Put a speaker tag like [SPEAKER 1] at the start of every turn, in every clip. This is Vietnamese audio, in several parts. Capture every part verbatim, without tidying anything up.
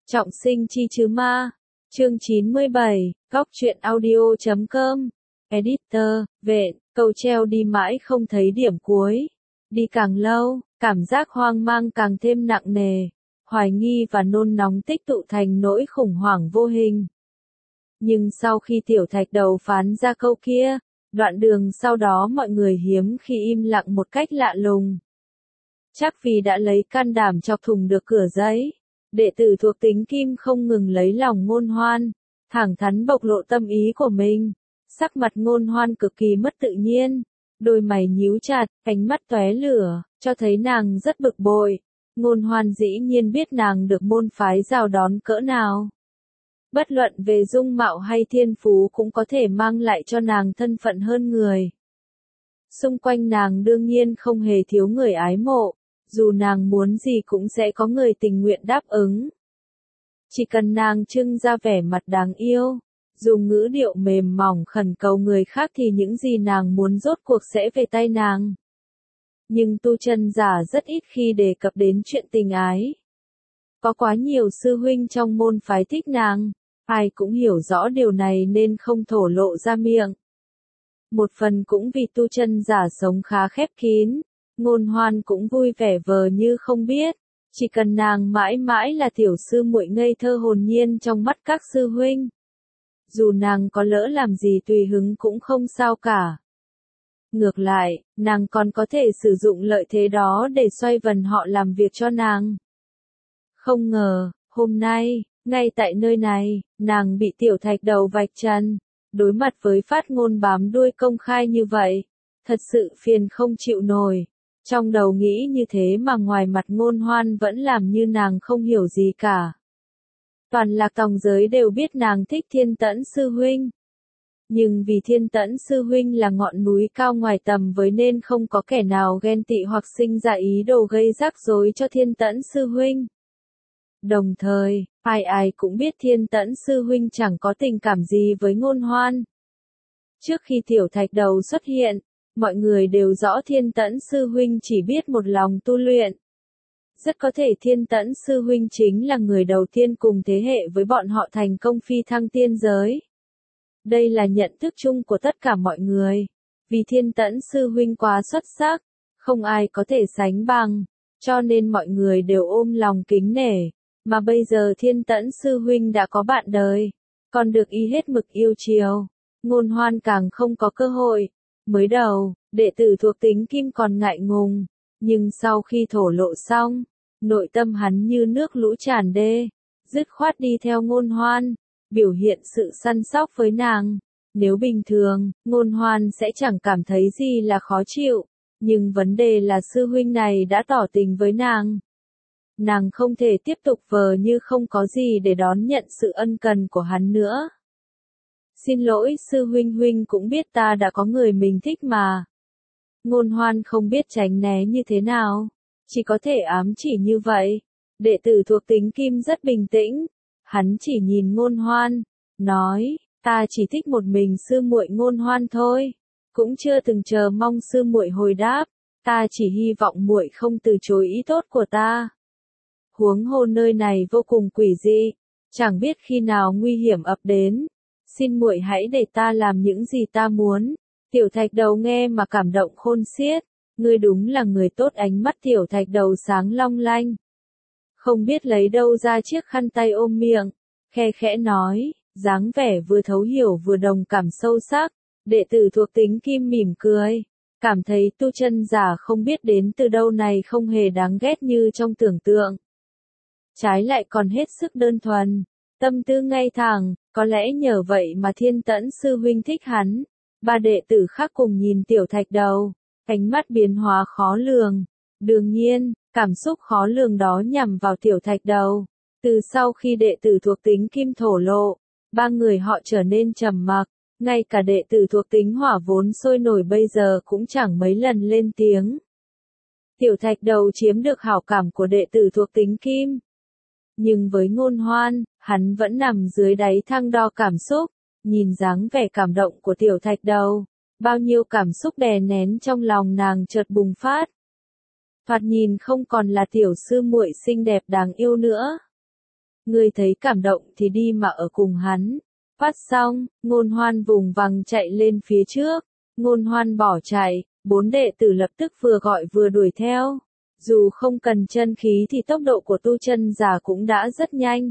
[SPEAKER 1] Trọng sinh chi chứ ma. Chương chín mươi bảy, Góc truyện audio chấm com. Editor, Vệ, cầu treo đi mãi không thấy điểm cuối. Đi càng lâu, cảm giác hoang mang càng thêm nặng nề. Hoài nghi và nôn nóng tích tụ thành nỗi khủng hoảng vô hình. Nhưng sau khi Tiểu Thạch Đầu phán ra câu kia, đoạn đường sau đó mọi người hiếm khi im lặng một cách lạ lùng. Chắc vì đã lấy can đảm chọc thủng được cửa giấy. Đệ tử thuộc tính Kim không ngừng lấy lòng Ngôn Hoan, thẳng thắn bộc lộ tâm ý của mình. Sắc mặt Ngôn Hoan cực kỳ mất tự nhiên, đôi mày nhíu chặt, ánh mắt tóe lửa, cho thấy nàng rất bực bội. Ngôn Hoan dĩ nhiên biết nàng được môn phái chào đón cỡ nào. Bất luận về dung mạo hay thiên phú cũng có thể mang lại cho nàng thân phận hơn người. Xung quanh nàng đương nhiên không hề thiếu người ái mộ. Dù nàng muốn gì cũng sẽ có người tình nguyện đáp ứng. Chỉ cần nàng trưng ra vẻ mặt đáng yêu, dùng ngữ điệu mềm mỏng khẩn cầu người khác thì những gì nàng muốn rốt cuộc sẽ về tay nàng. Nhưng tu chân giả rất ít khi đề cập đến chuyện tình ái. Có quá nhiều sư huynh trong môn phái thích nàng, ai cũng hiểu rõ điều này nên không thổ lộ ra miệng. Một phần cũng vì tu chân giả sống khá khép kín. Ngôn Hoan cũng vui vẻ vờ như không biết, chỉ cần nàng mãi mãi là tiểu sư muội ngây thơ hồn nhiên trong mắt các sư huynh. Dù nàng có lỡ làm gì tùy hứng cũng không sao cả. Ngược lại, nàng còn có thể sử dụng lợi thế đó để xoay vần họ làm việc cho nàng. Không ngờ, hôm nay, ngay tại nơi này, nàng bị Tiểu Thạch Đầu vạch trần, đối mặt với phát ngôn bám đuôi công khai như vậy, thật sự phiền không chịu nổi. Trong đầu nghĩ như thế mà ngoài mặt Ngôn Hoan vẫn làm như nàng không hiểu gì cả. Toàn Lạc Tòng giới đều biết nàng thích Thiên Tẫn sư huynh. Nhưng vì Thiên Tẫn sư huynh là ngọn núi cao ngoài tầm với nên không có kẻ nào ghen tị hoặc sinh ra ý đồ gây rắc rối cho Thiên Tẫn sư huynh. Đồng thời, ai ai cũng biết Thiên Tẫn sư huynh chẳng có tình cảm gì với Ngôn Hoan. Trước khi Tiểu Thạch Đầu xuất hiện, mọi người đều rõ Thiên Tẫn sư huynh chỉ biết một lòng tu luyện. Rất có thể Thiên Tẫn sư huynh chính là người đầu tiên cùng thế hệ với bọn họ thành công phi thăng tiên giới. Đây là nhận thức chung của tất cả mọi người. Vì Thiên Tẫn sư huynh quá xuất sắc, không ai có thể sánh bằng, cho nên mọi người đều ôm lòng kính nể. Mà bây giờ Thiên Tẫn sư huynh đã có bạn đời, còn được y hết mực yêu chiều. Ngôn Hoan càng không có cơ hội. Mới đầu, đệ tử thuộc tính Kim còn ngại ngùng, nhưng sau khi thổ lộ xong, nội tâm hắn như nước lũ tràn đê, dứt khoát đi theo Ngôn Hoan, biểu hiện sự săn sóc với nàng. Nếu bình thường, Ngôn Hoan sẽ chẳng cảm thấy gì là khó chịu, nhưng vấn đề là sư huynh này đã tỏ tình với nàng. Nàng không thể tiếp tục vờ như không có gì để đón nhận sự ân cần của hắn nữa. Xin lỗi sư huynh, huynh cũng biết ta đã có người mình thích mà. Ngôn Hoan không biết tránh né như thế nào, chỉ có thể ám chỉ như vậy. Đệ tử thuộc tính Kim rất bình tĩnh, hắn chỉ nhìn Ngôn Hoan, nói, ta chỉ thích một mình sư muội Ngôn Hoan thôi, cũng chưa từng chờ mong sư muội hồi đáp, ta chỉ hy vọng muội không từ chối ý tốt của ta. Huống hồ nơi này vô cùng quỷ dị, chẳng biết khi nào nguy hiểm ập đến. Xin muội hãy để ta làm những gì ta muốn. Tiểu Thạch Đầu nghe mà cảm động khôn xiết. Ngươi đúng là người tốt. Ánh mắt Tiểu Thạch Đầu sáng long lanh. Không biết lấy đâu ra chiếc khăn tay ôm miệng, khe khẽ nói, dáng vẻ vừa thấu hiểu vừa đồng cảm sâu sắc. Đệ tử thuộc tính Kim mỉm cười, cảm thấy tu chân giả không biết đến từ đâu này không hề đáng ghét như trong tưởng tượng. Trái lại còn hết sức đơn thuần, tâm tư ngay thẳng. Có lẽ nhờ vậy mà Thiên Tẫn sư huynh thích hắn. Ba đệ tử khác cùng nhìn Tiểu Thạch Đầu, ánh mắt biến hóa khó lường. Đương nhiên, cảm xúc khó lường đó nhằm vào Tiểu Thạch Đầu. Từ sau khi đệ tử thuộc tính Kim thổ lộ, ba người họ trở nên trầm mặc. Ngay cả đệ tử thuộc tính Hỏa vốn sôi nổi bây giờ cũng chẳng mấy lần lên tiếng. Tiểu Thạch Đầu chiếm được hảo cảm của đệ tử thuộc tính Kim. Nhưng với Ngôn Hoan, hắn vẫn nằm dưới đáy thang đo cảm xúc, nhìn dáng vẻ cảm động của Tiểu Thạch Đầu, bao nhiêu cảm xúc đè nén trong lòng nàng chợt bùng phát. Thoạt nhìn không còn là tiểu sư muội xinh đẹp đáng yêu nữa. Ngươi thấy cảm động thì đi mà ở cùng hắn. Phát xong, Ngôn Hoan vùng vằng chạy lên phía trước. Ngôn Hoan bỏ chạy, bốn đệ tử lập tức vừa gọi vừa đuổi theo. Dù không cần chân khí thì tốc độ của tu chân giả cũng đã rất nhanh.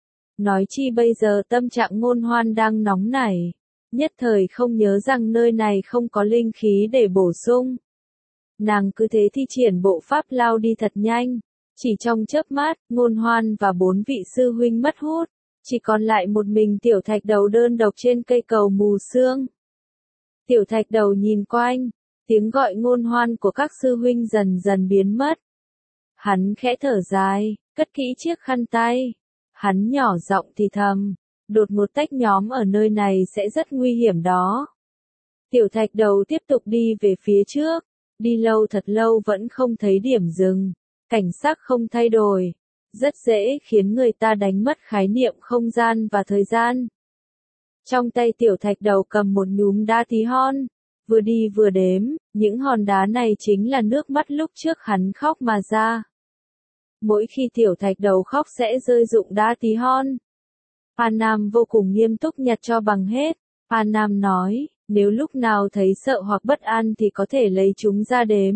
[SPEAKER 1] Nói chi bây giờ tâm trạng Ngôn Hoan đang nóng nảy. Nhất thời không nhớ rằng nơi này không có linh khí để bổ sung. Nàng cứ thế thi triển bộ pháp lao đi thật nhanh. Chỉ trong chớp mắt, Ngôn Hoan và bốn vị sư huynh mất hút. Chỉ còn lại một mình Tiểu Thạch Đầu đơn độc trên cây cầu mù sương. Tiểu Thạch Đầu nhìn quanh, tiếng gọi Ngôn Hoan của các sư huynh dần dần biến mất. Hắn khẽ thở dài, cất kỹ chiếc khăn tay. Hắn nhỏ giọng thì thầm, đột ngột tách nhóm ở nơi này sẽ rất nguy hiểm đó. Tiểu Thạch Đầu tiếp tục đi về phía trước, đi lâu thật lâu vẫn không thấy điểm dừng, cảnh sắc không thay đổi, rất dễ khiến người ta đánh mất khái niệm không gian và thời gian. Trong tay Tiểu Thạch Đầu cầm một nhúm đá tí hon, vừa đi vừa đếm, những hòn đá này chính là nước mắt lúc trước hắn khóc mà ra. Mỗi khi Tiểu Thạch Đầu khóc sẽ rơi rụng đá tí hon. An Nam vô cùng nghiêm túc nhặt cho bằng hết. An Nam nói, nếu lúc nào thấy sợ hoặc bất an thì có thể lấy chúng ra đếm.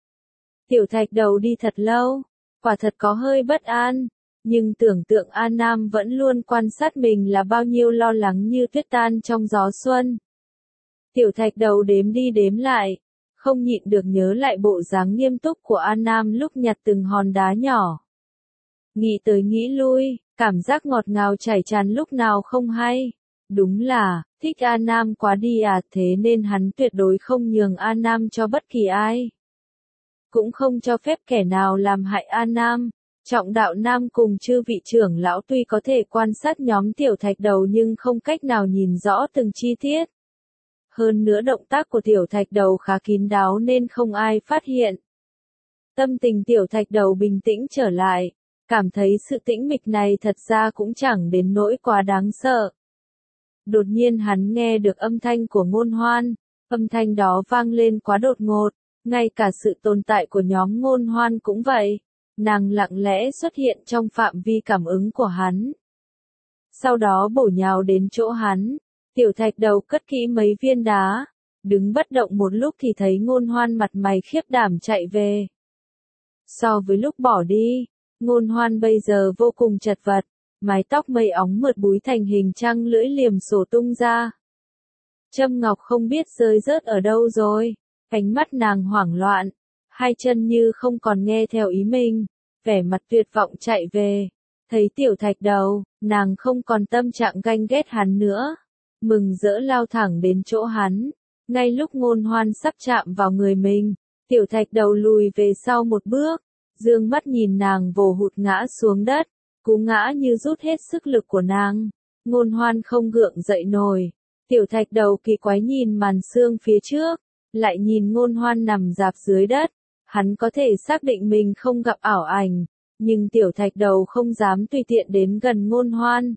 [SPEAKER 1] Tiểu Thạch Đầu đi thật lâu, quả thật có hơi bất an, nhưng tưởng tượng An Nam vẫn luôn quan sát mình là bao nhiêu lo lắng như tuyết tan trong gió xuân. Tiểu Thạch Đầu đếm đi đếm lại, không nhịn được nhớ lại bộ dáng nghiêm túc của An Nam lúc nhặt từng hòn đá nhỏ. Nghĩ tới nghĩ lui, cảm giác ngọt ngào chảy tràn lúc nào không hay. Đúng là, thích An Nam quá đi à, thế nên hắn tuyệt đối không nhường An Nam cho bất kỳ ai. Cũng không cho phép kẻ nào làm hại An Nam. Trọng Đạo Nam cùng chư vị trưởng lão tuy có thể quan sát nhóm Tiểu Thạch Đầu nhưng không cách nào nhìn rõ từng chi tiết. Hơn nữa động tác của Tiểu Thạch Đầu khá kín đáo nên không ai phát hiện. Tâm tình Tiểu Thạch Đầu bình tĩnh trở lại, cảm thấy sự tĩnh mịch này thật ra cũng chẳng đến nỗi quá đáng sợ. Đột nhiên hắn nghe được âm thanh của Ngôn Hoan, âm thanh đó vang lên quá đột ngột, ngay cả sự tồn tại của nhóm Ngôn Hoan cũng vậy. Nàng lặng lẽ xuất hiện trong phạm vi cảm ứng của hắn. Sau đó bổ nhào đến chỗ hắn, Tiểu Thạch Đầu cất kỹ mấy viên đá, đứng bất động một lúc thì thấy Ngôn Hoan mặt mày khiếp đảm chạy về. So với lúc bỏ đi, Ngôn Hoan bây giờ vô cùng chật vật, mái tóc mây óng mượt búi thành hình trăng lưỡi liềm sổ tung ra. Châm ngọc không biết rơi rớt ở đâu rồi, ánh mắt nàng hoảng loạn, hai chân như không còn nghe theo ý mình, vẻ mặt tuyệt vọng chạy về. Thấy Tiểu Thạch Đầu, nàng không còn tâm trạng ganh ghét hắn nữa, mừng rỡ lao thẳng đến chỗ hắn. Ngay lúc Ngôn Hoan sắp chạm vào người mình, Tiểu Thạch Đầu lùi về sau một bước, dương mắt nhìn nàng vồ hụt ngã xuống đất, cú ngã như rút hết sức lực của nàng. Ngôn Hoan không gượng dậy nổi. Tiểu Thạch Đầu kỳ quái nhìn màn sương phía trước, lại nhìn Ngôn Hoan nằm rạp dưới đất. Hắn có thể xác định mình không gặp ảo ảnh, nhưng Tiểu Thạch Đầu không dám tùy tiện đến gần Ngôn Hoan.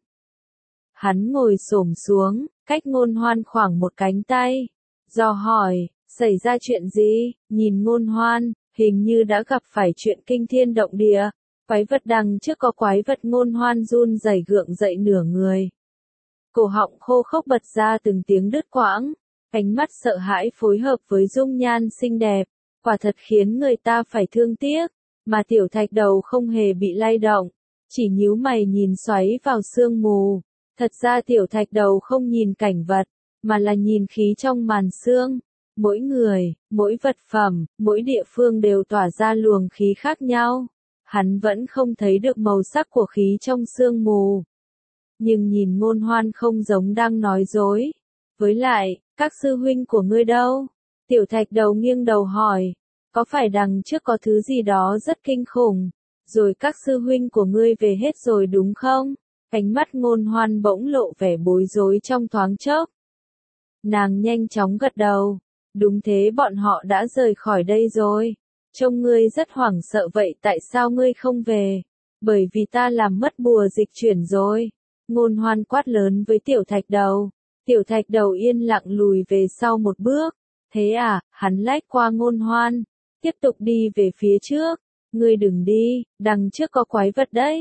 [SPEAKER 1] Hắn ngồi xổm xuống, cách Ngôn Hoan khoảng một cánh tay, dò hỏi, xảy ra chuyện gì? Nhìn Ngôn Hoan, hình như đã gặp phải chuyện kinh thiên động địa. Quái vật đằng trước có quái vật. Ngôn Hoan run rẩy gượng dậy nửa người. Cổ họng khô khốc bật ra từng tiếng đứt quãng, ánh mắt sợ hãi phối hợp với dung nhan xinh đẹp, quả thật khiến người ta phải thương tiếc, mà Tiểu Thạch Đầu không hề bị lay động, chỉ nhíu mày nhìn xoáy vào sương mù. Thật ra Tiểu Thạch Đầu không nhìn cảnh vật, mà là nhìn khí trong màn sương. Mỗi người, mỗi vật phẩm, mỗi địa phương đều tỏa ra luồng khí khác nhau. Hắn vẫn không thấy được màu sắc của khí trong sương mù. Nhưng nhìn Ngôn Hoan không giống đang nói dối. Với lại, các sư huynh của ngươi đâu? Tiểu Thạch Đầu nghiêng đầu hỏi, có phải đằng trước có thứ gì đó rất kinh khủng, rồi các sư huynh của ngươi về hết rồi đúng không? Ánh mắt Ngôn Hoan bỗng lộ vẻ bối rối trong thoáng chốc. Nàng nhanh chóng gật đầu, đúng thế, bọn họ đã rời khỏi đây rồi. Trông ngươi rất hoảng sợ vậy, tại sao ngươi không về? Bởi vì ta làm mất bùa dịch chuyển rồi. Ngôn Hoan quát lớn với Tiểu Thạch Đầu. Tiểu Thạch Đầu yên lặng lùi về sau một bước. Thế à? Hắn lách qua Ngôn Hoan, tiếp tục đi về phía trước. Ngươi đừng đi, đằng trước có quái vật đấy.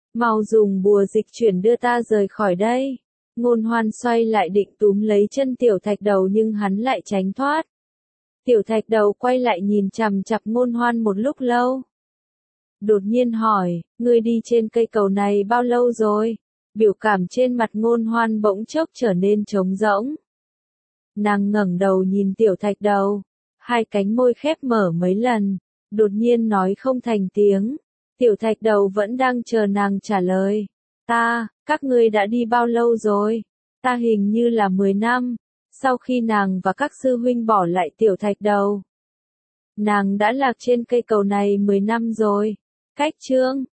[SPEAKER 1] Mau dùng bùa dịch chuyển đưa ta rời khỏi đây. Ngôn Hoan xoay lại định túm lấy chân Tiểu Thạch Đầu nhưng hắn lại tránh thoát. Tiểu Thạch Đầu quay lại nhìn chằm chằm Ngôn Hoan một lúc lâu. Đột nhiên hỏi, ngươi đi trên cây cầu này bao lâu rồi? Biểu cảm trên mặt Ngôn Hoan bỗng chốc trở nên trống rỗng. Nàng ngẩng đầu nhìn Tiểu Thạch Đầu, hai cánh môi khép mở mấy lần, đột nhiên nói không thành tiếng. Tiểu Thạch Đầu vẫn đang chờ nàng trả lời. Ta, các ngươi đã đi bao lâu rồi? Ta hình như là mười năm, sau khi nàng và các sư huynh bỏ lại Tiểu Thạch Đầu. Nàng đã lạc trên cây cầu này mười năm rồi. Cách chương